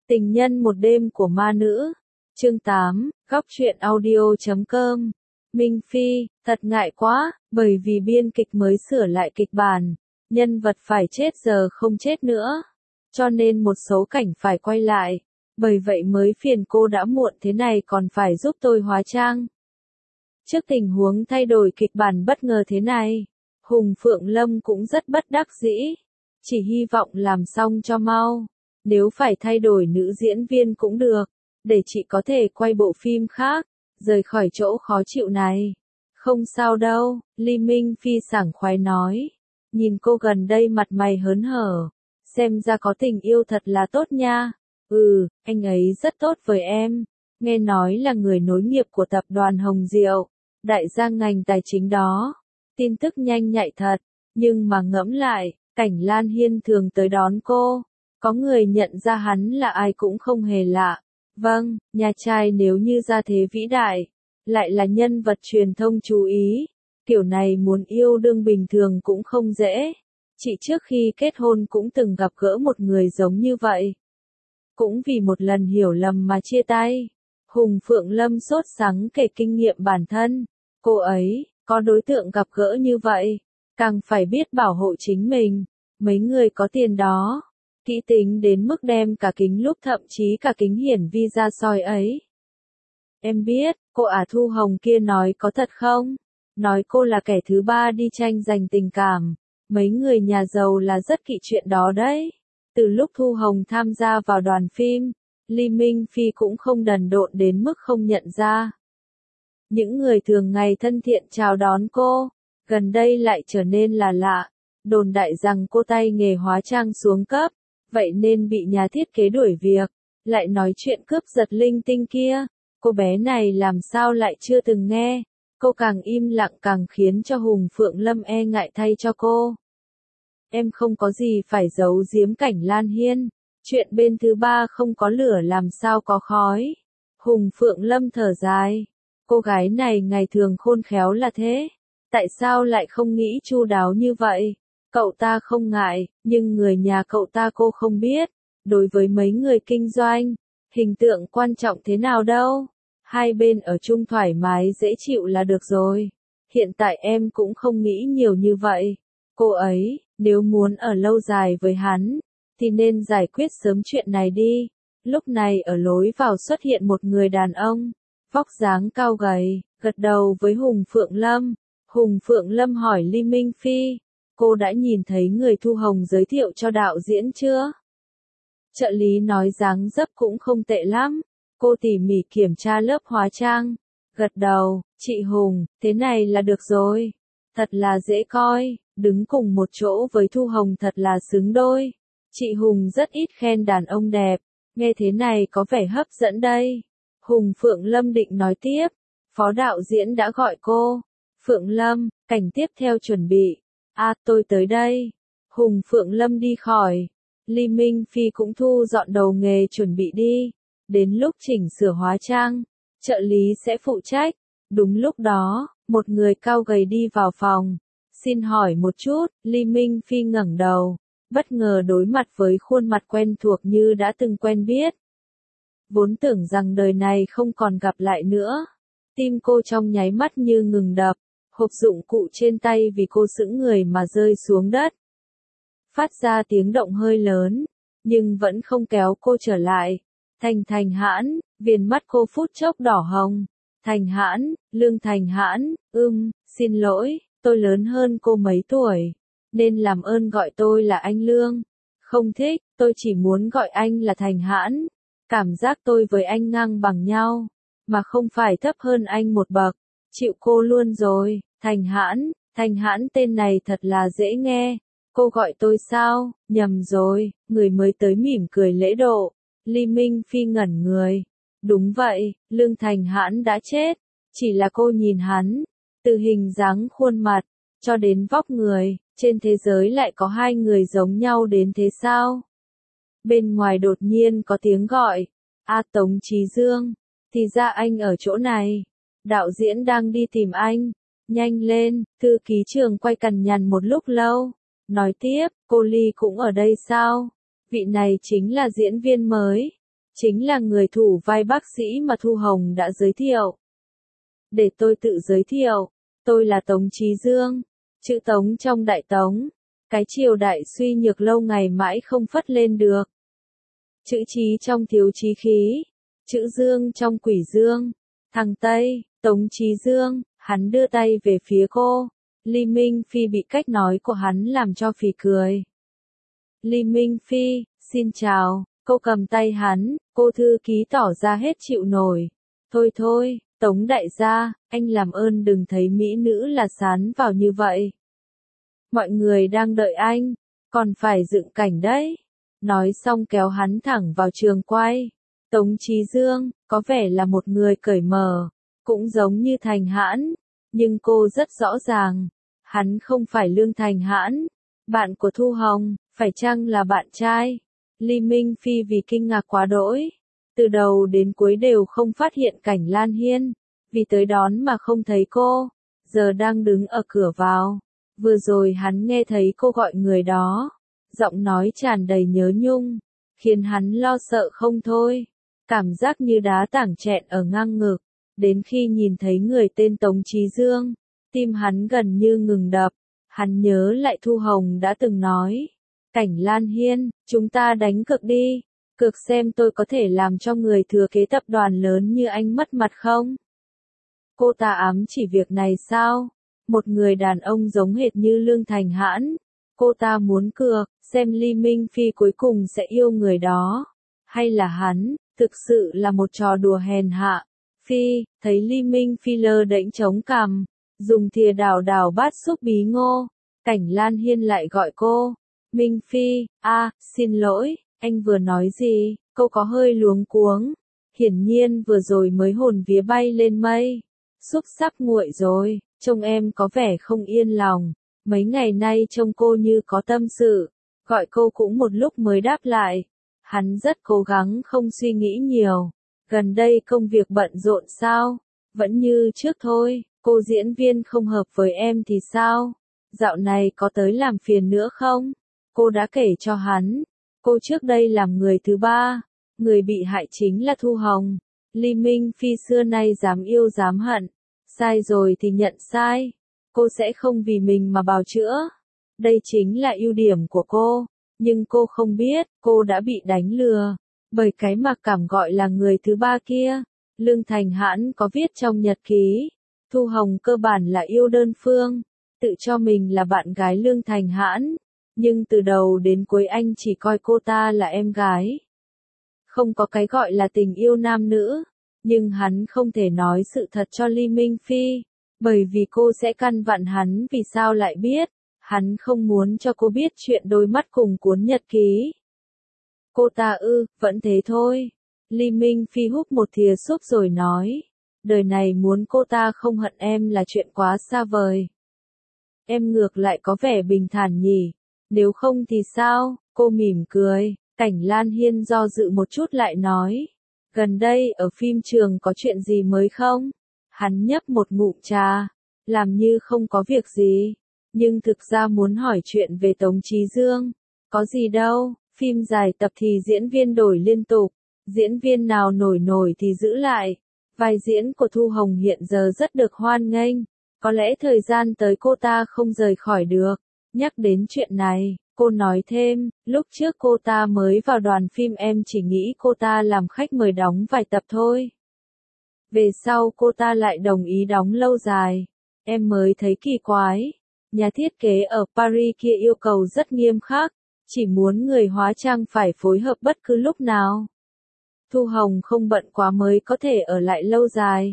Tình nhân một đêm của ma nữ. Chương 8, góc truyện audio.com. Minh Phi, thật ngại quá, bởi vì biên kịch mới sửa lại kịch bản, nhân vật phải chết giờ không chết nữa, cho nên một số cảnh phải quay lại, bởi vậy mới phiền cô đã muộn thế này còn phải giúp tôi hóa trang. Trước tình huống thay đổi kịch bản bất ngờ thế này, Hùng Phượng Lâm cũng rất bất đắc dĩ, chỉ hy vọng làm xong cho mau, nếu phải thay đổi nữ diễn viên cũng được, để chị có thể quay bộ phim khác, rời khỏi chỗ khó chịu này. Không sao đâu, Ly Minh Phi sảng khoái nói, nhìn cô gần đây mặt mày hớn hở, xem ra có tình yêu thật là tốt nha. Anh ấy rất tốt với em, nghe nói là người nối nghiệp của tập đoàn Hồng Diệu, đại gia ngành tài chính đó. Tin tức nhanh nhạy thật, nhưng mà ngẫm lại, Cảnh Lan Hiên thường tới đón cô, có người nhận ra hắn là ai cũng không hề lạ. Vâng, nhà trai nếu như gia thế vĩ đại, lại là nhân vật truyền thông chú ý, kiểu này muốn yêu đương bình thường cũng không dễ. Chị trước khi kết hôn cũng từng gặp gỡ một người giống như vậy. Cũng vì một lần hiểu lầm mà chia tay. Hùng Phượng Lâm sốt sắng kể kinh nghiệm bản thân. Cô ấy, có đối tượng gặp gỡ như vậy, càng phải biết bảo hộ chính mình. Mấy người có tiền đó, kỹ tính đến mức đem cả kính lúp thậm chí cả kính hiển vi ra soi ấy. Em biết, cô Thu Hồng kia nói có thật không? Nói cô là kẻ thứ ba đi tranh giành tình cảm. Mấy người nhà giàu là rất kỵ chuyện đó đấy. Từ lúc Thu Hồng tham gia vào đoàn phim, Ly Minh Phi cũng không đần độn đến mức không nhận ra. Những người thường ngày thân thiện chào đón cô, gần đây lại trở nên là lạ. Đồn đại rằng cô tay nghề hóa trang xuống cấp, vậy nên bị nhà thiết kế đuổi việc, lại nói chuyện cướp giật linh tinh kia. Cô bé này làm sao lại chưa từng nghe, cô càng im lặng càng khiến cho Hùng Phượng Lâm e ngại thay cho cô. Em không có gì phải giấu giếm Cảnh Lan Hiên, chuyện bên thứ ba không có lửa làm sao có khói. Hùng Phượng Lâm thở dài, cô gái này ngày thường khôn khéo là thế, tại sao lại không nghĩ chu đáo như vậy? Cậu ta không ngại, nhưng người nhà cậu ta cô không biết. Đối với mấy người kinh doanh, hình tượng quan trọng thế nào đâu. Hai bên ở chung thoải mái dễ chịu là được rồi. Hiện tại em cũng không nghĩ nhiều như vậy. Cô ấy, nếu muốn ở lâu dài với hắn, thì nên giải quyết sớm chuyện này đi. Lúc này ở lối vào xuất hiện một người đàn ông, vóc dáng cao gầy, gật đầu với Hùng Phượng Lâm. Hùng Phượng Lâm hỏi Ly Minh Phi, cô đã nhìn thấy người Thu Hồng giới thiệu cho đạo diễn chưa? Trợ lý nói dáng dấp cũng không tệ lắm. Cô tỉ mỉ kiểm tra lớp hóa trang, gật đầu, chị Hùng, thế này là được rồi. Thật là dễ coi, đứng cùng một chỗ với Thu Hồng thật là xứng đôi. Chị Hùng rất ít khen đàn ông đẹp, nghe thế này có vẻ hấp dẫn đây. Hùng Phượng Lâm định nói tiếp, phó đạo diễn đã gọi cô. Phượng Lâm, cảnh tiếp theo chuẩn bị. Tôi tới đây. Hùng Phượng Lâm đi khỏi. Ly Minh Phi cũng thu dọn đầu nghề chuẩn bị đi. Đến lúc chỉnh sửa hóa trang, trợ lý sẽ phụ trách. Đúng lúc đó, một người cao gầy đi vào phòng. Xin hỏi một chút, Ly Minh Phi ngẩng đầu, bất ngờ đối mặt với khuôn mặt quen thuộc như đã từng quen biết. Vốn tưởng rằng đời này không còn gặp lại nữa. Tim cô trong nháy mắt như ngừng đập, hộp dụng cụ trên tay vì cô sững người mà rơi xuống đất. Phát ra tiếng động hơi lớn, nhưng vẫn không kéo cô trở lại. Thành Hãn, viền mắt cô phút chốc đỏ hồng. Thành Hãn, Lương Thành Hãn, xin lỗi, tôi lớn hơn cô mấy tuổi, nên làm ơn gọi tôi là anh Lương. Không thích, tôi chỉ muốn gọi anh là Thành Hãn. Cảm giác tôi với anh ngang bằng nhau, mà không phải thấp hơn anh một bậc. Chịu cô luôn rồi, Thành Hãn tên này thật là dễ nghe. Cô gọi tôi sao? Nhầm rồi, người mới tới mỉm cười lễ độ. Ly Minh Phi ngẩn người. Đúng vậy, Lương Thành Hãn đã chết. Chỉ là cô nhìn hắn, từ hình dáng khuôn mặt, cho đến vóc người, trên thế giới lại có hai người giống nhau đến thế sao? Bên ngoài đột nhiên có tiếng gọi. Tống Chí Dương, thì ra anh ở chỗ này. Đạo diễn đang đi tìm anh. Nhanh lên, thư ký trường quay cằn nhằn một lúc lâu. Nói tiếp, cô Ly cũng ở đây sao? Vị này chính là diễn viên mới. Chính là người thủ vai bác sĩ mà Thu Hồng đã giới thiệu. Để tôi tự giới thiệu, tôi là Tống Chí Dương, chữ Tống trong Đại Tống, cái triều đại suy nhược lâu ngày mãi không phất lên được. Chữ Chí trong thiếu chí khí, chữ Dương trong quỷ dương, thằng Tây, Tống Chí Dương, hắn đưa tay về phía cô. Ly Minh Phi bị cách nói của hắn làm cho phì cười. Ly Minh Phi, xin chào, cô cầm tay hắn, cô thư ký tỏ ra hết chịu nổi. Thôi thôi, Tống đại gia, anh làm ơn đừng thấy mỹ nữ là sán vào như vậy. Mọi người đang đợi anh, còn phải dựng cảnh đấy. Nói xong kéo hắn thẳng vào trường quay. Tống Chí Dương, có vẻ là một người cởi mở, cũng giống như Thành Hãn, nhưng cô rất rõ ràng, hắn không phải Lương Thành Hãn, bạn của Thu Hồng, phải chăng là bạn trai? Ly Minh Phi vì kinh ngạc quá đỗi, từ đầu đến cuối đều không phát hiện cảnh Lan Hiên, vì tới đón mà không thấy cô, giờ đang đứng ở cửa vào. Vừa rồi hắn nghe thấy cô gọi người đó, giọng nói tràn đầy nhớ nhung, khiến hắn lo sợ không thôi, cảm giác như đá tảng chẹn ở ngang ngực, đến khi nhìn thấy người tên Tống Chí Dương, tim hắn gần như ngừng đập, hắn nhớ lại Thu Hồng đã từng nói, cảnh Lan Hiên, chúng ta đánh cược đi, cược xem tôi có thể làm cho người thừa kế tập đoàn lớn như anh mất mặt không? Cô ta ám chỉ việc này sao? Một người đàn ông giống hệt như Lương Thành Hãn, cô ta muốn cược, xem Ly Minh Phi cuối cùng sẽ yêu người đó, hay là hắn, thực sự là một trò đùa hèn hạ. Phi, thấy Ly Minh Phi lơ đễnh chống cằm, dùng thìa đảo đảo bát súp bí ngô, cảnh Lan Hiên lại gọi cô, Minh Phi, xin lỗi, anh vừa nói gì, cô có hơi luống cuống, hiển nhiên vừa rồi mới hồn vía bay lên mây, xúc sắp nguội rồi, trông em có vẻ không yên lòng, mấy ngày nay trông cô như có tâm sự, gọi cô cũng một lúc mới đáp lại, hắn rất cố gắng không suy nghĩ nhiều. Gần đây công việc bận rộn sao? Vẫn như trước thôi, cô diễn viên không hợp với em thì sao? Dạo này có tới làm phiền nữa không? Cô đã kể cho hắn, cô trước đây làm người thứ ba, người bị hại chính là Thu Hồng. Ly Minh Phi xưa nay dám yêu dám hận, sai rồi thì nhận sai, cô sẽ không vì mình mà bào chữa. Đây chính là ưu điểm của cô, nhưng cô không biết, cô đã bị đánh lừa. Bởi cái mặc cảm gọi là người thứ ba kia, Lương Thành Hãn có viết trong nhật ký, Thu Hồng cơ bản là yêu đơn phương, tự cho mình là bạn gái Lương Thành Hãn, nhưng từ đầu đến cuối anh chỉ coi cô ta là em gái. Không có cái gọi là tình yêu nam nữ, nhưng hắn không thể nói sự thật cho Ly Minh Phi, bởi vì cô sẽ căn vặn hắn vì sao lại biết, hắn không muốn cho cô biết chuyện đôi mắt cùng cuốn nhật ký. Cô ta vẫn thế thôi. Ly Minh Phi húp một thìa súp rồi nói, đời này muốn cô ta không hận em là chuyện quá xa vời. Em ngược lại có vẻ bình thản nhỉ, nếu không thì sao? Cô mỉm cười, cảnh Lan Hiên do dự một chút lại nói, gần đây ở phim trường có chuyện gì mới không? Hắn nhấp một ngụm trà, làm như không có việc gì, nhưng thực ra muốn hỏi chuyện về Tống Chí Dương, có gì đâu. Phim dài tập thì diễn viên đổi liên tục, diễn viên nào nổi nổi thì giữ lại. Vai diễn của Thu Hồng hiện giờ rất được hoan nghênh, có lẽ thời gian tới cô ta không rời khỏi được. Nhắc đến chuyện này, cô nói thêm, lúc trước cô ta mới vào đoàn phim em chỉ nghĩ cô ta làm khách mời đóng vài tập thôi. Về sau cô ta lại đồng ý đóng lâu dài, em mới thấy kỳ quái. Nhà thiết kế ở Paris kia yêu cầu rất nghiêm khắc. Chỉ muốn người hóa trang phải phối hợp bất cứ lúc nào. Thu Hồng không bận quá mới có thể ở lại lâu dài.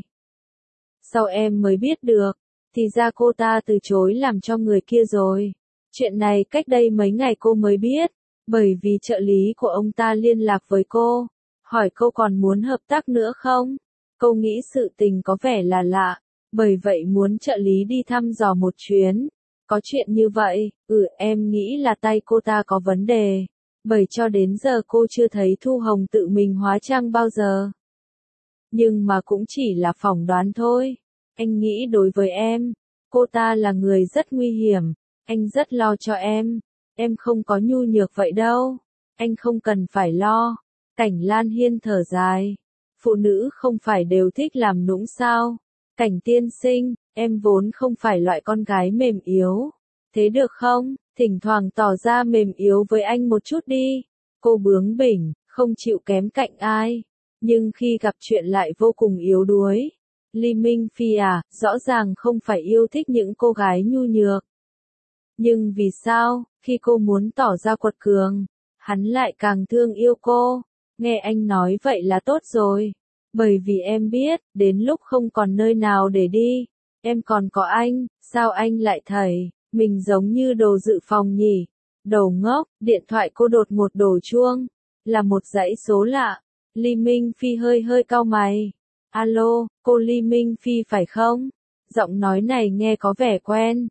Sau em mới biết được, thì ra cô ta từ chối làm cho người kia rồi. Chuyện này cách đây mấy ngày cô mới biết, bởi vì trợ lý của ông ta liên lạc với cô, hỏi cô còn muốn hợp tác nữa không? Cô nghĩ sự tình có vẻ là lạ, bởi vậy muốn trợ lý đi thăm dò một chuyến. Có chuyện như vậy, em nghĩ là tay cô ta có vấn đề, bởi cho đến giờ cô chưa thấy Thu Hồng tự mình hóa trang bao giờ. Nhưng mà cũng chỉ là phỏng đoán thôi, anh nghĩ đối với em, cô ta là người rất nguy hiểm, anh rất lo cho em không có nhu nhược vậy đâu, anh không cần phải lo, Cảnh Lan Hiên thở dài. Phụ nữ không phải đều thích làm nũng sao? Cảnh tiên sinh, em vốn không phải loại con gái mềm yếu. Thế được không? Thỉnh thoảng tỏ ra mềm yếu với anh một chút đi. Cô bướng bỉnh, không chịu kém cạnh ai. Nhưng khi gặp chuyện lại vô cùng yếu đuối. Lee Minh Phi à, rõ ràng không phải yêu thích những cô gái nhu nhược. Nhưng vì sao, khi cô muốn tỏ ra quật cường, hắn lại càng thương yêu cô? Nghe anh nói vậy là tốt rồi. Bởi vì em biết, đến lúc không còn nơi nào để đi, em còn có anh, sao anh lại thấy mình giống như đồ dự phòng nhỉ? Đầu ngốc, điện thoại cô đột ngột đổ chuông, là một dãy số lạ. Lee Minh Phi hơi hơi cau mày. Alo, cô Lee Minh Phi phải không? Giọng nói này nghe có vẻ quen.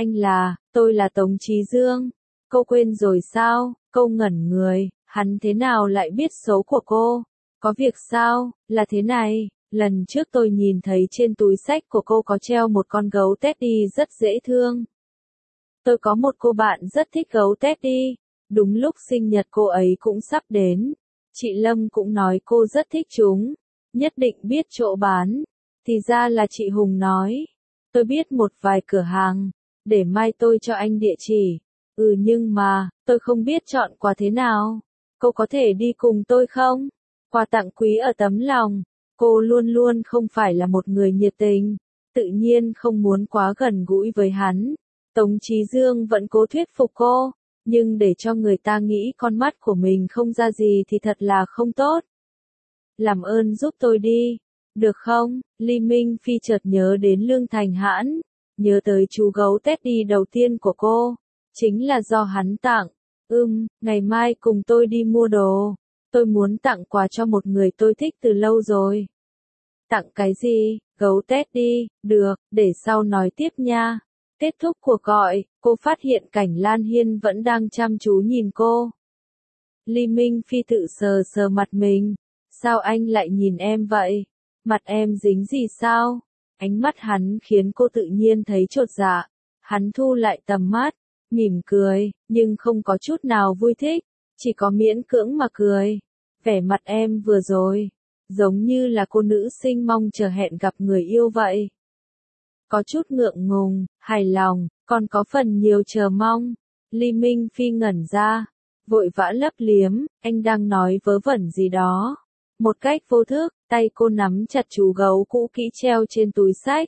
Tôi là Tống Chí Dương. Cô quên rồi sao? Cô ngẩn người, hắn thế nào lại biết số của cô? Có việc sao? Là thế này, lần trước tôi nhìn thấy trên túi xách của cô có treo một con gấu Teddy rất dễ thương. Tôi có một cô bạn rất thích gấu Teddy. Đúng lúc sinh nhật cô ấy cũng sắp đến. Chị Lâm cũng nói cô rất thích chúng. Nhất định biết chỗ bán. Thì ra là chị Hùng nói. Tôi biết một vài cửa hàng. Để mai tôi cho anh địa chỉ. Nhưng mà, tôi không biết chọn quà thế nào. Cô có thể đi cùng tôi không? Quà tặng quý ở tấm lòng. Cô luôn luôn không phải là một người nhiệt tình. Tự nhiên không muốn quá gần gũi với hắn. Tống Chí Dương vẫn cố thuyết phục cô. Nhưng để cho người ta nghĩ con mắt của mình không ra gì thì thật là không tốt. Làm ơn giúp tôi đi. Được không? Lee Minh Phi chợt nhớ đến Lương Thành Hãn. Nhớ tới chú gấu Teddy đầu tiên của cô. Chính là do hắn tặng. Ngày mai cùng tôi đi mua đồ. Tôi muốn tặng quà cho một người tôi thích từ lâu rồi. Tặng cái gì? Gấu Teddy, được, để sau nói tiếp nha. Kết thúc cuộc gọi, cô phát hiện Cảnh Lan Hiên vẫn đang chăm chú nhìn cô. Lee Minh Phi tự sờ sờ mặt mình. Sao anh lại nhìn em vậy? Mặt em dính gì sao? Ánh mắt hắn khiến cô tự nhiên thấy chột dạ. Hắn thu lại tầm mắt, mỉm cười, nhưng không có chút nào vui thích, chỉ có miễn cưỡng mà cười. Vẻ mặt em vừa rồi, giống như là cô nữ sinh mong chờ hẹn gặp người yêu vậy. Có chút ngượng ngùng, hài lòng, còn có phần nhiều chờ mong. Lee Minh Phi ngẩn ra, vội vã lấp liếm, anh đang nói vớ vẩn gì đó. Một cách vô thức, tay cô nắm chặt chú gấu cũ kỹ treo trên túi xách.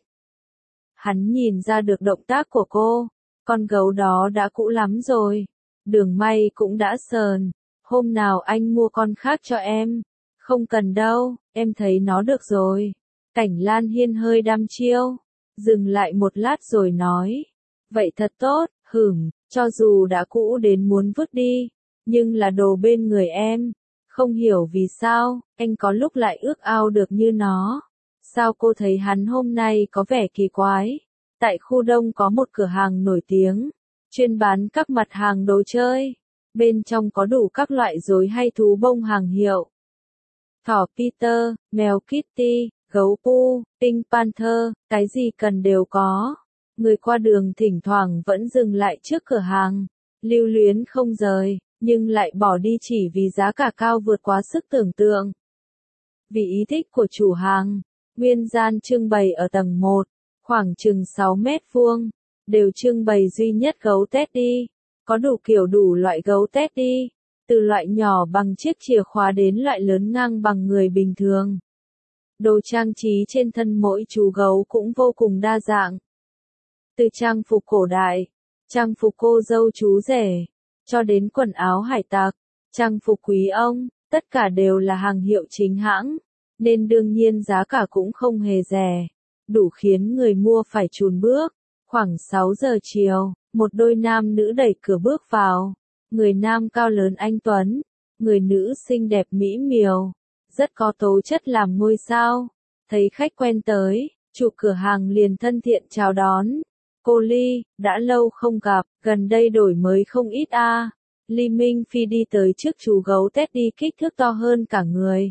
Hắn nhìn ra được động tác của cô, con gấu đó đã cũ lắm rồi. Đường may cũng đã sờn, hôm nào anh mua con khác cho em. Không cần đâu, em thấy nó được rồi. Cảnh Lan Hiên hơi đăm chiêu, dừng lại một lát rồi nói. Vậy thật tốt, cho dù đã cũ đến muốn vứt đi, nhưng là đồ bên người em. Không hiểu vì sao, anh có lúc lại ước ao được như nó. Sao cô thấy hắn hôm nay có vẻ kỳ quái? Tại khu Đông có một cửa hàng nổi tiếng, chuyên bán các mặt hàng đồ chơi. Bên trong có đủ các loại rối hay thú bông hàng hiệu. Thỏ Peter, mèo Kitty, gấu Pooh, Pink Panther, cái gì cần đều có. Người qua đường thỉnh thoảng vẫn dừng lại trước cửa hàng, lưu luyến không rời, nhưng lại bỏ đi chỉ vì giá cả cao vượt quá sức tưởng tượng. Vì ý thích của chủ hàng, nguyên gian trưng bày ở tầng 1, khoảng chừng 6 mét vuông, đều trưng bày duy nhất gấu Teddy, có đủ kiểu đủ loại gấu Teddy, từ loại nhỏ bằng chiếc chìa khóa đến loại lớn ngang bằng người bình thường. Đồ trang trí trên thân mỗi chú gấu cũng vô cùng đa dạng. Từ trang phục cổ đại, trang phục cô dâu chú rể, cho đến quần áo hải tặc, trang phục quý ông, tất cả đều là hàng hiệu chính hãng, nên đương nhiên giá cả cũng không hề rẻ, đủ khiến người mua phải chùn bước. Khoảng 6 giờ chiều, một đôi nam nữ đẩy cửa bước vào, người nam cao lớn anh tuấn, người nữ xinh đẹp mỹ miều, rất có tố chất làm ngôi sao. Thấy khách quen tới, chủ cửa hàng liền thân thiện chào đón. Cô Lee, đã lâu không gặp, gần đây đổi mới không ít a. Lee Minh Phi đi tới trước chú gấu Teddy kích thước to hơn cả người.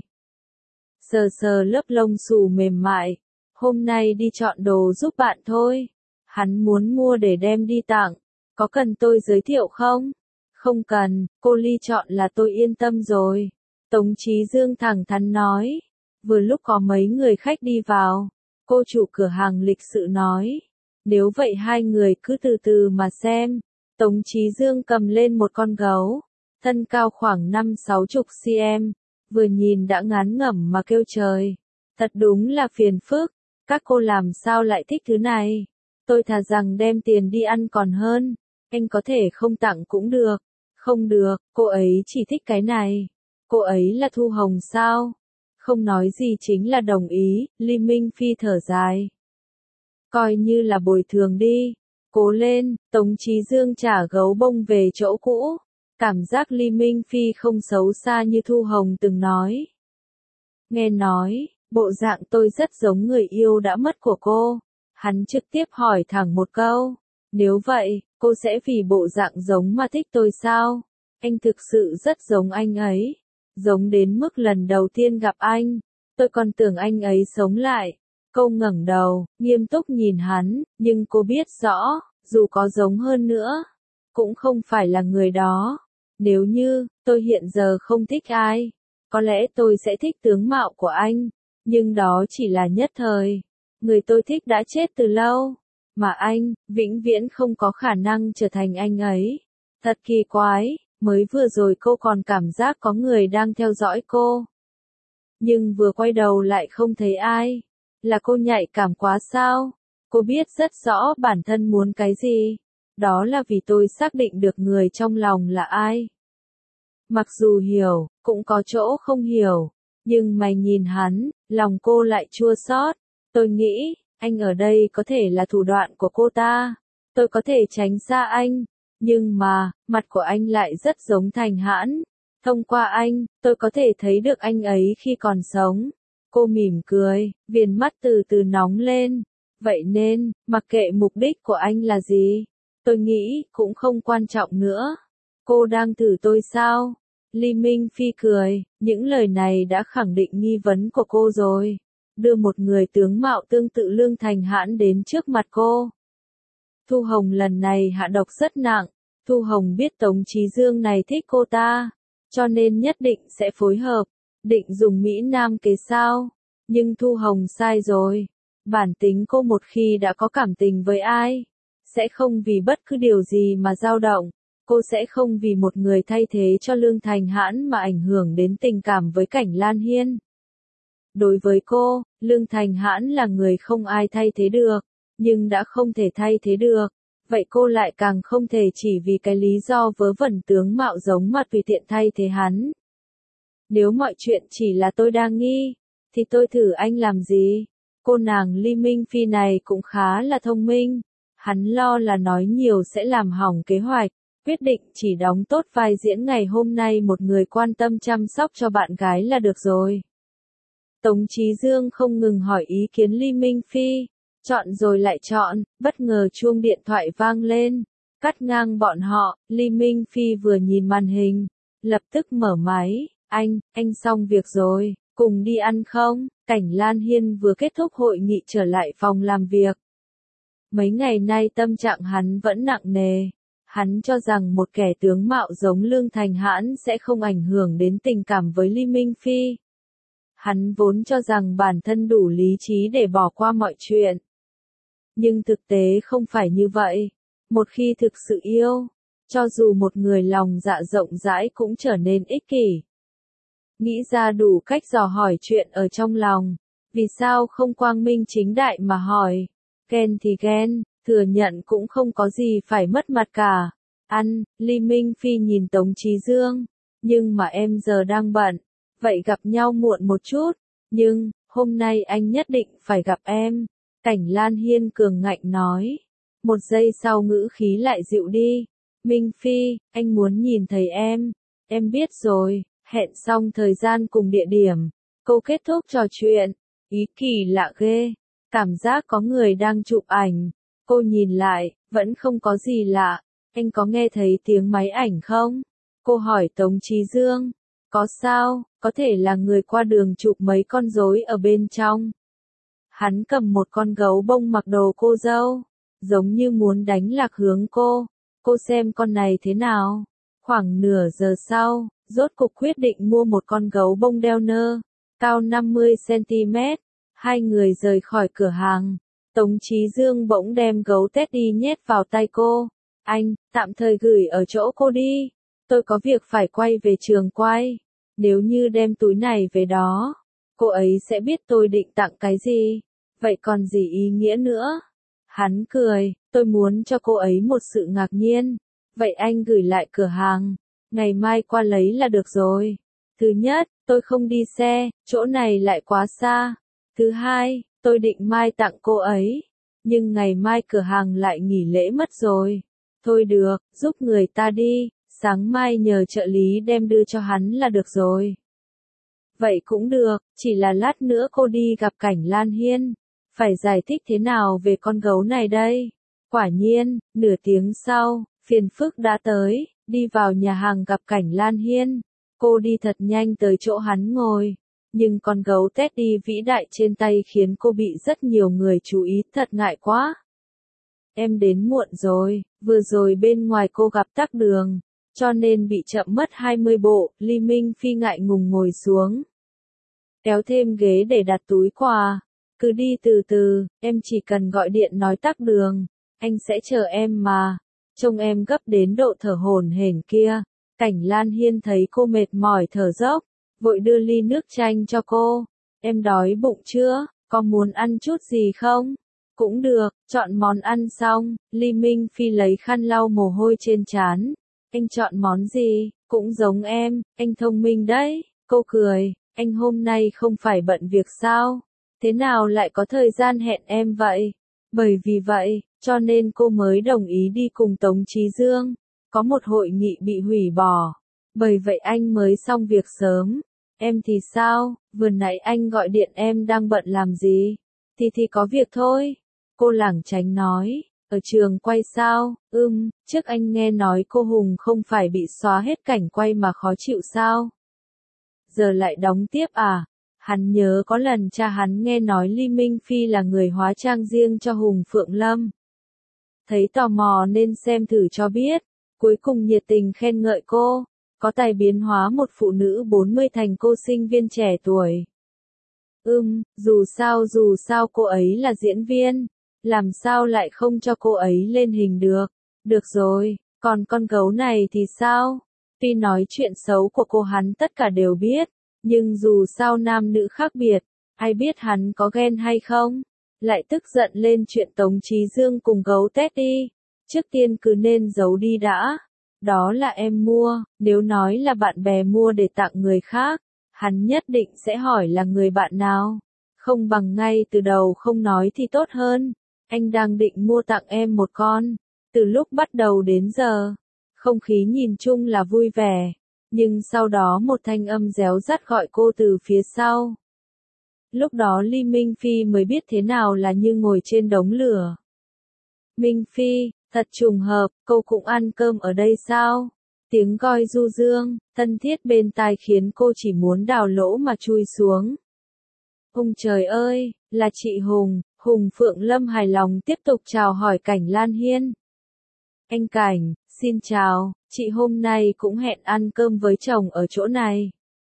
Sờ sờ lớp lông xù mềm mại. Hôm nay đi chọn đồ giúp bạn thôi. Hắn muốn mua để đem đi tặng. Có cần tôi giới thiệu không? Không cần, cô Lee chọn là tôi yên tâm rồi. Tống Chí Dương thẳng thắn nói. Vừa lúc có mấy người khách đi vào, cô chủ cửa hàng lịch sự nói. Nếu vậy hai người cứ từ từ mà xem. Tống Chí Dương cầm lên một con gấu, thân cao khoảng 50-60 cm, vừa nhìn đã ngán ngẩm mà kêu trời. Thật đúng là phiền phức, các cô làm sao lại thích thứ này? Tôi thà rằng đem tiền đi ăn còn hơn, anh có thể không tặng cũng được. Không được, cô ấy chỉ thích cái này. Cô ấy là Thu Hồng sao? Không nói gì chính là đồng ý, Ly Minh Phi thở dài. Coi như là bồi thường đi. Cố lên, Tống Chí Dương trả gấu bông về chỗ cũ. Cảm giác Ly Minh Phi không xấu xa như Thu Hồng từng nói. Nghe nói, bộ dạng tôi rất giống người yêu đã mất của cô. Hắn trực tiếp hỏi thẳng một câu. Nếu vậy, cô sẽ vì bộ dạng giống mà thích tôi sao? Anh thực sự rất giống anh ấy. Giống đến mức lần đầu tiên gặp anh, tôi còn tưởng anh ấy sống lại. Cô ngẩng đầu, nghiêm túc nhìn hắn, nhưng cô biết rõ, dù có giống hơn nữa, cũng không phải là người đó. Nếu như, tôi hiện giờ không thích ai, có lẽ tôi sẽ thích tướng mạo của anh, nhưng đó chỉ là nhất thời. Người tôi thích đã chết từ lâu, mà anh, vĩnh viễn không có khả năng trở thành anh ấy. Thật kỳ quái, mới vừa rồi cô còn cảm giác có người đang theo dõi cô. Nhưng vừa quay đầu lại không thấy ai. Là cô nhạy cảm quá sao? Cô biết rất rõ bản thân muốn cái gì. Đó là vì tôi xác định được người trong lòng là ai. Mặc dù hiểu, cũng có chỗ không hiểu. Nhưng mày nhìn hắn, lòng cô lại chua xót. Tôi nghĩ, anh ở đây có thể là thủ đoạn của cô ta. Tôi có thể tránh xa anh. Nhưng mà, mặt của anh lại rất giống Thành Hãn. Thông qua anh, tôi có thể thấy được anh ấy khi còn sống. Cô mỉm cười, viền mắt từ từ nóng lên. Vậy nên, mặc kệ mục đích của anh là gì, tôi nghĩ, cũng không quan trọng nữa. Cô đang thử tôi sao? Ly Minh Phi cười, những lời này đã khẳng định nghi vấn của cô rồi. Đưa một người tướng mạo tương tự Lương Thành Hãn đến trước mặt cô. Thu Hồng lần này hạ độc rất nặng. Thu Hồng biết Tống Chí Dương này thích cô ta, cho nên nhất định sẽ phối hợp, định dùng Mỹ Nam kế sao. Nhưng Thu Hồng sai rồi. Bản tính cô một khi đã có cảm tình với ai, sẽ không vì bất cứ điều gì mà dao động. Cô sẽ không vì một người thay thế cho Lương Thành Hãn mà ảnh hưởng đến tình cảm với Cảnh Lan Hiên. Đối với cô, Lương Thành Hãn là người không ai thay thế được, nhưng đã không thể thay thế được. Vậy cô lại càng không thể chỉ vì cái lý do vớ vẩn tướng mạo giống mà tùy tiện thay thế hắn. Nếu mọi chuyện chỉ là tôi đang nghi, thì tôi thử anh làm gì? Cô nàng Ly Minh Phi này cũng khá là thông minh. Hắn lo là nói nhiều sẽ làm hỏng kế hoạch, quyết định chỉ đóng tốt vai diễn ngày hôm nay một người quan tâm chăm sóc cho bạn gái là được rồi. Tống Chí Dương không ngừng hỏi ý kiến Ly Minh Phi. Chọn rồi lại chọn, bất ngờ chuông điện thoại vang lên. Cắt ngang bọn họ, Ly Minh Phi vừa nhìn màn hình, lập tức mở máy. Anh xong việc rồi, cùng đi ăn không? Cảnh Lan Hiên vừa kết thúc hội nghị trở lại phòng làm việc. Mấy ngày nay tâm trạng hắn vẫn nặng nề. Hắn cho rằng một kẻ tướng mạo giống Lương Thành Hãn sẽ không ảnh hưởng đến tình cảm với Ly Minh Phi. Hắn vốn cho rằng bản thân đủ lý trí để bỏ qua mọi chuyện. Nhưng thực tế không phải như vậy. Một khi thực sự yêu, cho dù một người lòng dạ rộng rãi cũng trở nên ích kỷ. Nghĩ ra đủ cách dò hỏi chuyện ở trong lòng. Vì sao không quang minh chính đại mà hỏi? Ghen thì ghen, thừa nhận cũng không có gì phải mất mặt cả. Ly Minh Phi nhìn Tống Chí Dương. Nhưng mà em giờ đang bận. Vậy gặp nhau muộn một chút. Nhưng, hôm nay anh nhất định phải gặp em. Cảnh Lan Hiên cường ngạnh nói. Một giây sau ngữ khí lại dịu đi. Minh Phi, anh muốn nhìn thấy em. Em biết rồi, hẹn xong thời gian cùng địa điểm. Cô kết thúc trò chuyện. Ý kỳ lạ ghê. Cảm giác có người đang chụp ảnh. Cô nhìn lại, vẫn không có gì lạ. Anh có nghe thấy tiếng máy ảnh không? Cô hỏi Tống Chí Dương. Có sao, có thể là người qua đường chụp mấy con rối ở bên trong. Hắn cầm một con gấu bông mặc đồ cô dâu, giống như muốn đánh lạc hướng cô. Cô xem con này thế nào? Khoảng nửa giờ sau, rốt cục quyết định mua một con gấu bông đeo nơ, cao 50 cm. Hai người rời khỏi cửa hàng. Tống Chí Dương bỗng đem gấu Teddy nhét vào tay cô. Anh, tạm thời gửi ở chỗ cô đi. Tôi có việc phải quay về trường quay. Nếu như đem túi này về đó, cô ấy sẽ biết tôi định tặng cái gì. Vậy còn gì ý nghĩa nữa? Hắn cười, tôi muốn cho cô ấy một sự ngạc nhiên. Vậy anh gửi lại cửa hàng. Ngày mai qua lấy là được rồi. Thứ nhất, tôi không đi xe, chỗ này lại quá xa. Thứ hai, tôi định mai tặng cô ấy. Nhưng ngày mai cửa hàng lại nghỉ lễ mất rồi. Thôi được, giúp người ta đi, sáng mai nhờ trợ lý đem đưa cho hắn là được rồi. Vậy cũng được, chỉ là lát nữa cô đi gặp Cảnh Lan Hiên. Phải giải thích thế nào về con gấu này đây? Quả nhiên, nửa tiếng sau, phiền phức đã tới, đi vào nhà hàng gặp Cảnh Lan Hiên. Cô đi thật nhanh tới chỗ hắn ngồi. Nhưng con gấu Teddy vĩ đại trên tay khiến cô bị rất nhiều người chú ý, thật ngại quá. Em đến muộn rồi, vừa rồi bên ngoài cô gặp tắc đường, cho nên bị chậm mất 20 bộ, Ly Minh Phi ngại ngùng ngồi xuống. Kéo thêm ghế để đặt túi quà. Cứ đi từ từ, em chỉ cần gọi điện nói tắc đường, anh sẽ chờ em mà. Trông em gấp đến độ thở hổn hển kia. Cảnh Lan Hiên thấy cô mệt mỏi thở dốc, vội đưa ly nước chanh cho cô. Em đói bụng chưa, có muốn ăn chút gì không? Cũng được, chọn món ăn xong, Ly Minh Phi lấy khăn lau mồ hôi trên trán. Anh chọn món gì, cũng giống em, anh thông minh đấy. Cô cười, anh hôm nay không phải bận việc sao? Thế nào lại có thời gian hẹn em vậy? Bởi vì vậy, cho nên cô mới đồng ý đi cùng Tống Chí Dương. Có một hội nghị bị hủy bỏ. Bởi vậy anh mới xong việc sớm. Em thì sao? Vừa nãy anh gọi điện em đang bận làm gì? Thì có việc thôi. Cô lảng tránh nói. Ở trường quay sao? Trước anh nghe nói cô Hùng không phải bị xóa hết cảnh quay mà khó chịu sao? Giờ lại đóng tiếp à? Hắn nhớ có lần cha hắn nghe nói Ly Minh Phi là người hóa trang riêng cho Hùng Phượng Lâm. Thấy tò mò nên xem thử cho biết. Cuối cùng nhiệt tình khen ngợi cô. Có tài biến hóa một phụ nữ 40 thành cô sinh viên trẻ tuổi. Dù sao cô ấy là diễn viên. Làm sao lại không cho cô ấy lên hình được? Được rồi, còn con gấu này thì sao? Tuy nói chuyện xấu của cô hắn tất cả đều biết. Nhưng dù sao nam nữ khác biệt, ai biết hắn có ghen hay không? Lại tức giận lên chuyện Tống Chí Dương cùng gấu Teddy. Trước tiên cứ nên giấu đi đã. Đó là em mua, nếu nói là bạn bè mua để tặng người khác, hắn nhất định sẽ hỏi là người bạn nào. Không bằng ngay từ đầu không nói thì tốt hơn. Anh đang định mua tặng em một con. Từ lúc bắt đầu đến giờ, không khí nhìn chung là vui vẻ. Nhưng sau đó một thanh âm réo rắt gọi cô từ phía sau. Lúc đó Ly Minh Phi mới biết thế nào là như ngồi trên đống lửa. Minh Phi, thật trùng hợp, cô cũng ăn cơm ở đây sao? Tiếng gọi du dương, thân thiết bên tai khiến cô chỉ muốn đào lỗ mà chui xuống. Ôi trời ơi, là chị Hùng. Hùng Phượng Lâm hài lòng tiếp tục chào hỏi Cảnh Lan Hiên. Anh Cảnh, xin chào, chị hôm nay cũng hẹn ăn cơm với chồng ở chỗ này.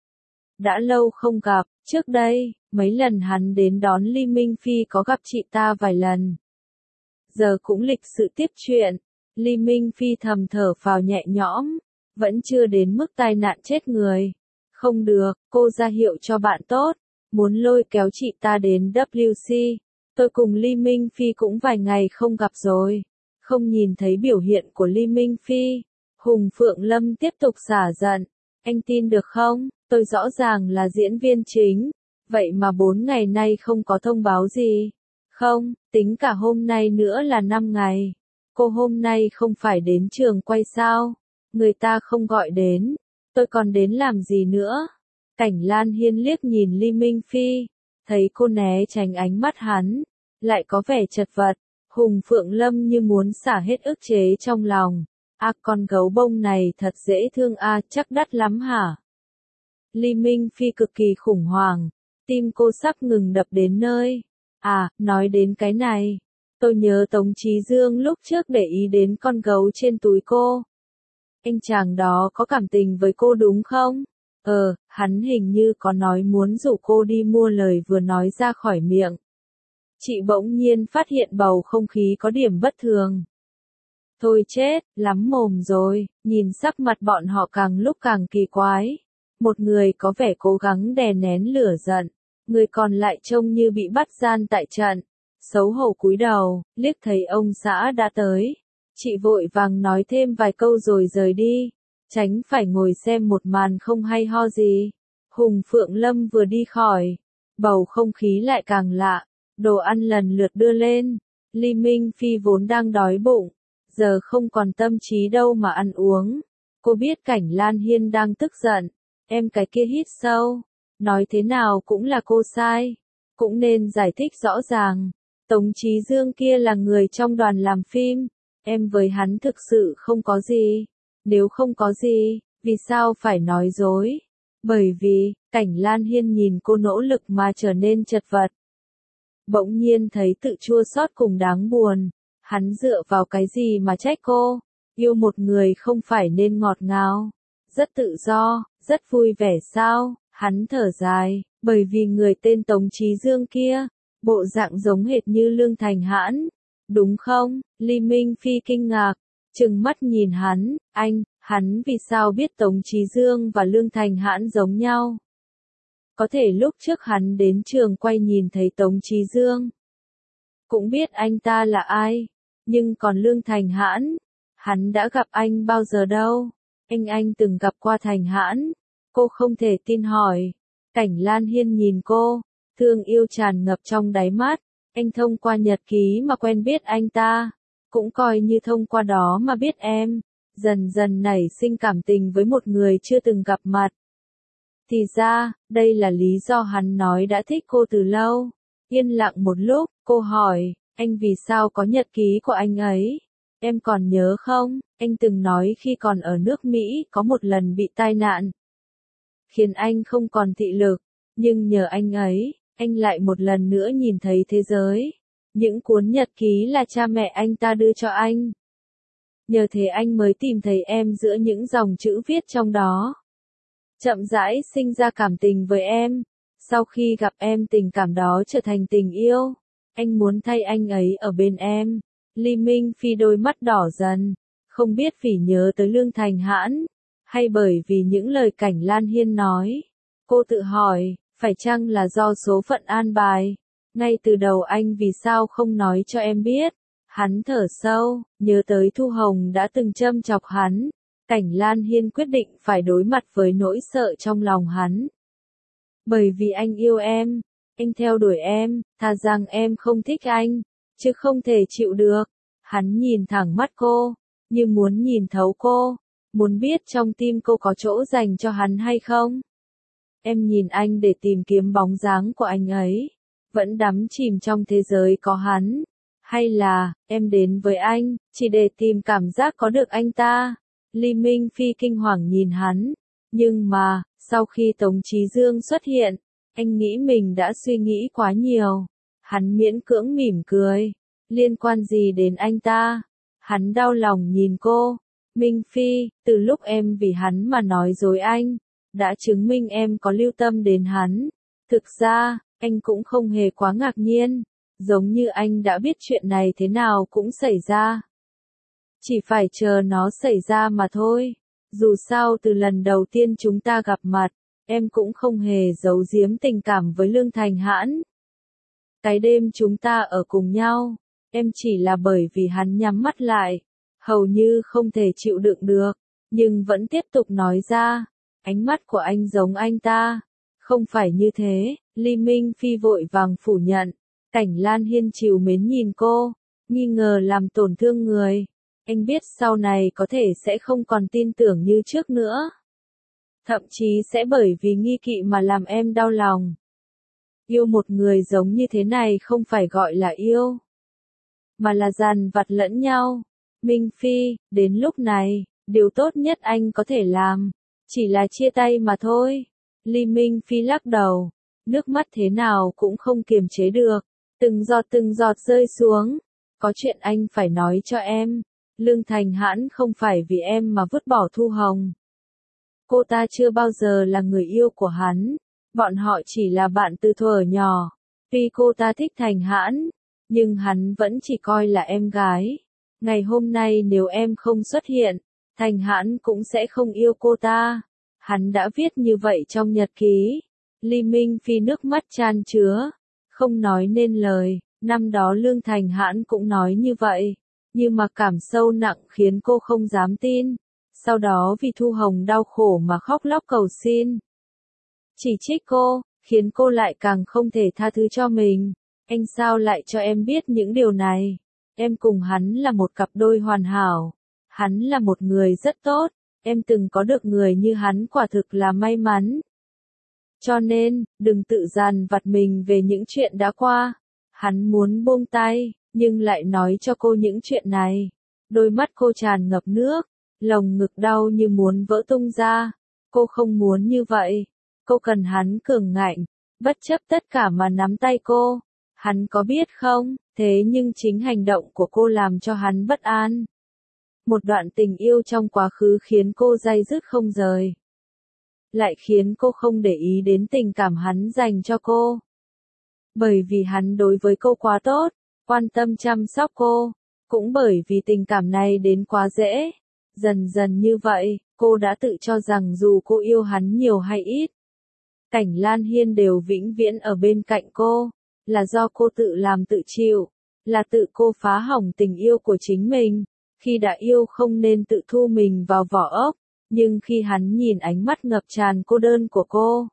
Đã lâu không gặp, trước đây, mấy lần hắn đến đón Ly Minh Phi có gặp chị ta vài lần. Giờ cũng lịch sự tiếp chuyện, Ly Minh Phi thầm thở phào nhẹ nhõm, vẫn chưa đến mức tai nạn chết người. Không được, cô ra hiệu cho bạn tốt, muốn lôi kéo chị ta đến WC. Tôi cùng Ly Minh Phi cũng vài ngày không gặp rồi. Không nhìn thấy biểu hiện của Ly Minh Phi. Hùng Phượng Lâm tiếp tục xả giận. Anh tin được không? Tôi rõ ràng là diễn viên chính. Vậy mà 4 ngày nay không có thông báo gì. Không, tính cả hôm nay nữa là 5 ngày. Cô hôm nay không phải đến trường quay sao? Người ta không gọi đến. Tôi còn đến làm gì nữa? Cảnh Lan Hiên liếc nhìn Ly Minh Phi. Thấy cô né tránh ánh mắt hắn. Lại có vẻ chật vật. Hùng Phượng Lâm như muốn xả hết ức chế trong lòng. Con gấu bông này thật dễ thương chắc đắt lắm hả? Ly Minh Phi cực kỳ khủng hoảng. Tim cô sắp ngừng đập đến nơi. Nói đến cái này. Tôi nhớ Tống Chí Dương lúc trước để ý đến con gấu trên túi cô. Anh chàng đó có cảm tình với cô đúng không? Hắn hình như có nói muốn rủ cô đi mua, lời vừa nói ra khỏi miệng. Chị bỗng nhiên phát hiện bầu không khí có điểm bất thường. Thôi chết, lắm mồm rồi, nhìn sắc mặt bọn họ càng lúc càng kỳ quái. Một người có vẻ cố gắng đè nén lửa giận, người còn lại trông như bị bắt gian tại trận. Xấu hổ cúi đầu, liếc thấy ông xã đã tới. Chị vội vàng nói thêm vài câu rồi rời đi, tránh phải ngồi xem một màn không hay ho gì. Hùng Phượng Lâm vừa đi khỏi, bầu không khí lại càng lạ, đồ ăn lần lượt đưa lên. Ly Minh Phi vốn đang đói bụng, giờ không còn tâm trí đâu mà ăn uống. Cô biết Cảnh Lan Hiên đang tức giận, em cái kia hít sâu, nói thế nào cũng là cô sai, cũng nên giải thích rõ ràng. Tống Chí Dương kia là người trong đoàn làm phim, em với hắn thực sự không có gì. Nếu không có gì, vì sao phải nói dối? Bởi vì, Cảnh Lan Hiên nhìn cô nỗ lực mà trở nên chật vật. Bỗng nhiên thấy tự chua xót cùng đáng buồn, hắn dựa vào cái gì mà trách cô? Yêu một người không phải nên ngọt ngào, rất tự do, rất vui vẻ sao? Hắn thở dài, bởi vì người tên Tống Chí Dương kia, bộ dạng giống hệt như Lương Thành Hãn, đúng không? Ly Minh Phi kinh ngạc, trừng mắt nhìn hắn, hắn vì sao biết Tống Chí Dương và Lương Thành Hãn giống nhau? Có thể lúc trước hắn đến trường quay nhìn thấy Tống Chí Dương, cũng biết anh ta là ai, nhưng còn Lương Thành Hãn, hắn đã gặp anh bao giờ đâu? Anh từng gặp qua Thành Hãn? Cô không thể tin hỏi. Cảnh Lan Hiên nhìn cô, thương yêu tràn ngập trong đáy mắt. Anh thông qua nhật ký mà quen biết anh ta, cũng coi như thông qua đó mà biết em, dần dần nảy sinh cảm tình với một người chưa từng gặp mặt. Thì ra, đây là lý do hắn nói đã thích cô từ lâu. Yên lặng một lúc, cô hỏi, anh vì sao có nhật ký của anh ấy? Em còn nhớ không, anh từng nói khi còn ở nước Mỹ có một lần bị tai nạn, khiến anh không còn thị lực, nhưng nhờ anh ấy, anh lại một lần nữa nhìn thấy thế giới. Những cuốn nhật ký là cha mẹ anh ta đưa cho anh. Nhờ thế anh mới tìm thấy em giữa những dòng chữ viết trong đó. Chậm rãi sinh ra cảm tình với em. Sau khi gặp em, tình cảm đó trở thành tình yêu. Anh muốn thay anh ấy ở bên em. Ly Minh Phi đôi mắt đỏ dần. Không biết vì nhớ tới Lương Thành Hãn, hay bởi vì những lời Cảnh Lan Hiên nói. Cô tự hỏi, phải chăng là do số phận an bài? Ngay từ đầu anh vì sao không nói cho em biết? Hắn thở sâu, nhớ tới Thu Hồng đã từng châm chọc hắn. Cảnh Lan Hiên quyết định phải đối mặt với nỗi sợ trong lòng hắn. Bởi vì anh yêu em, anh theo đuổi em, thà rằng em không thích anh, chứ không thể chịu được. Hắn nhìn thẳng mắt cô, như muốn nhìn thấu cô, muốn biết trong tim cô có chỗ dành cho hắn hay không. Em nhìn anh để tìm kiếm bóng dáng của anh ấy, vẫn đắm chìm trong thế giới có hắn, hay là, em đến với anh, chỉ để tìm cảm giác có được anh ta? Ly Minh Phi kinh hoàng nhìn hắn, nhưng mà, sau khi Tống Chí Dương xuất hiện, anh nghĩ mình đã suy nghĩ quá nhiều. Hắn miễn cưỡng mỉm cười, liên quan gì đến anh ta? Hắn đau lòng nhìn cô, Minh Phi, từ lúc em vì hắn mà nói dối anh, đã chứng minh em có lưu tâm đến hắn. Thực ra, anh cũng không hề quá ngạc nhiên, giống như anh đã biết chuyện này thế nào cũng xảy ra. Chỉ phải chờ nó xảy ra mà thôi. Dù sao từ lần đầu tiên chúng ta gặp mặt, em cũng không hề giấu giếm tình cảm với Lương Thành Hãn. Cái đêm chúng ta ở cùng nhau, em chỉ là bởi vì hắn nhắm mắt lại, hầu như không thể chịu đựng được, nhưng vẫn tiếp tục nói ra. Ánh mắt của anh giống anh ta. Không phải như thế, Ly Minh Phi vội vàng phủ nhận. Cảnh Lan Hiên trìu mến nhìn cô, nghi ngờ làm tổn thương người. Anh biết sau này có thể sẽ không còn tin tưởng như trước nữa. Thậm chí sẽ bởi vì nghi kỵ mà làm em đau lòng. Yêu một người giống như thế này không phải gọi là yêu, mà là dằn vặt lẫn nhau. Minh Phi, đến lúc này, điều tốt nhất anh có thể làm, chỉ là chia tay mà thôi. Ly Minh Phi lắc đầu, nước mắt thế nào cũng không kiềm chế được, từng giọt rơi xuống. Có chuyện anh phải nói cho em. Lương Thành Hãn không phải vì em mà vứt bỏ Thu Hồng. Cô ta chưa bao giờ là người yêu của hắn, bọn họ chỉ là bạn từ thuở nhỏ. Tuy cô ta thích Thành Hãn, nhưng hắn vẫn chỉ coi là em gái. Ngày hôm nay nếu em không xuất hiện, Thành Hãn cũng sẽ không yêu cô ta. Hắn đã viết như vậy trong nhật ký. Ly Minh Phi nước mắt chan chứa, không nói nên lời. Năm đó Lương Thành Hãn cũng nói như vậy, nhưng mà cảm sâu nặng khiến cô không dám tin. Sau đó vì Thu Hồng đau khổ mà khóc lóc cầu xin. Chỉ trích cô, khiến cô lại càng không thể tha thứ cho mình. Anh sao lại cho em biết những điều này? Em cùng hắn là một cặp đôi hoàn hảo. Hắn là một người rất tốt. Em từng có được người như hắn quả thực là may mắn. Cho nên, đừng tự dằn vặt mình về những chuyện đã qua. Hắn muốn buông tay, nhưng lại nói cho cô những chuyện này. Đôi mắt cô tràn ngập nước, lồng ngực đau như muốn vỡ tung ra. Cô không muốn như vậy. Cô cần hắn cường ngạnh, bất chấp tất cả mà nắm tay cô. Hắn có biết không, thế nhưng chính hành động của cô làm cho hắn bất an. Một đoạn tình yêu trong quá khứ khiến cô day dứt không rời. Lại khiến cô không để ý đến tình cảm hắn dành cho cô. Bởi vì hắn đối với cô quá tốt, quan tâm chăm sóc cô. Cũng bởi vì tình cảm này đến quá dễ. Dần dần như vậy, cô đã tự cho rằng dù cô yêu hắn nhiều hay ít, Cảnh Lan Hiên đều vĩnh viễn ở bên cạnh cô. Là do cô tự làm tự chịu. Là tự cô phá hỏng tình yêu của chính mình. Khi đã yêu không nên tự thu mình vào vỏ ốc. Nhưng khi hắn nhìn ánh mắt ngập tràn cô đơn của cô,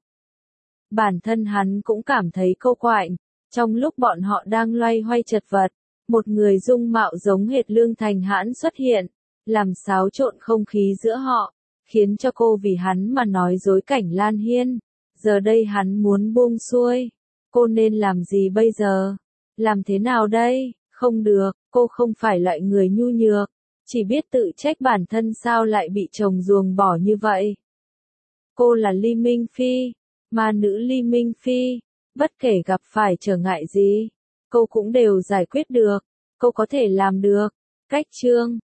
bản thân hắn cũng cảm thấy cô quạnh. Trong lúc bọn họ đang loay hoay chật vật, một người dung mạo giống hệt Lương Thành Hãn xuất hiện, làm xáo trộn không khí giữa họ, khiến cho cô vì hắn mà nói dối Cảnh Lan Hiên. Giờ đây hắn muốn buông xuôi. Cô nên làm gì bây giờ? Làm thế nào đây? Không được, cô không phải loại người nhu nhược. Chỉ biết tự trách bản thân sao lại bị chồng ruồng bỏ như vậy. Cô là Ly Minh Phi, ma nữ Ly Minh Phi. Bất kể gặp phải trở ngại gì, cô cũng đều giải quyết được. Cô có thể làm được. Cách chương